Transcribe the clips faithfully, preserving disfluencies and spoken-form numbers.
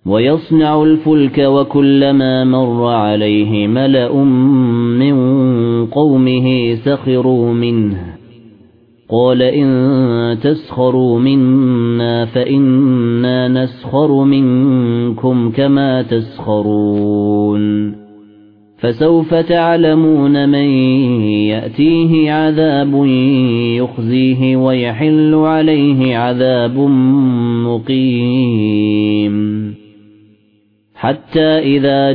ويصنع الفلك وكلما مر عليه ملأ من قومه سخروا منه قال إن تسخروا منا فإنا نسخر منكم كما تسخرون فسوف تعلمون من يأتيه عذاب يخزيه ويحل عليه عذاب مقيم حتى إذا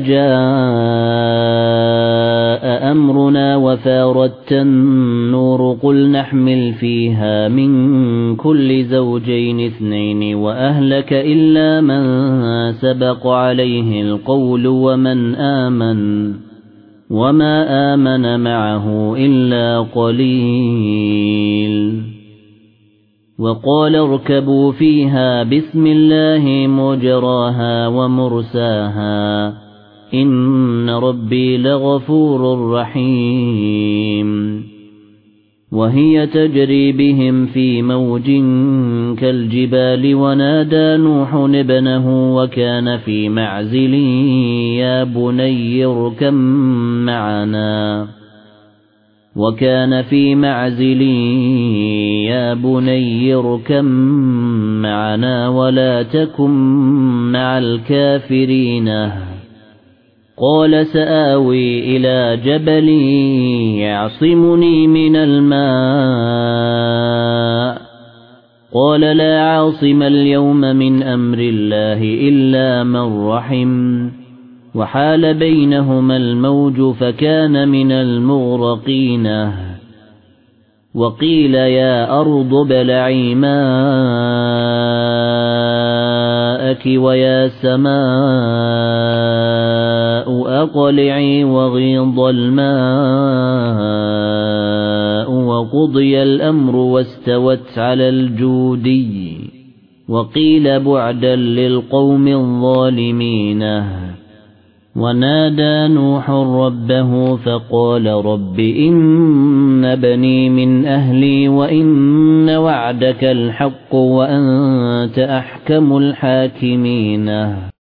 جاء أمرنا وفارت النور قل نحمل فيها من كل زوجين اثنين وأهلك إلا من سبق عليه القول ومن آمن وما آمن معه إلا قليل وقال اركبوا فيها بسم الله مجراها ومرساها إن ربي لغفور رحيم وهي تجري بهم في موج كالجبال ونادى نوح ابنه وكان في معزل يا بني اركب معنا وكان في معزل يا بني اركب معنا ولا تكن مع الكافرين قال سآوي إلى جبل يعصمني من الماء قال لا عاصم اليوم من أمر الله إلا من رحم وحال بينهما الموج فكان من المغرقين وقيل يا أرض ابلعي ماءك ويا سماء أقلعي وغيض الماء وقضي الأمر واستوت على الجودي وقيل بعدا للقوم الظالمين ونادى نوح ربه فقال رب إن بني من أهلي وإن وعدك الحق وأنت أحكم الحاكمين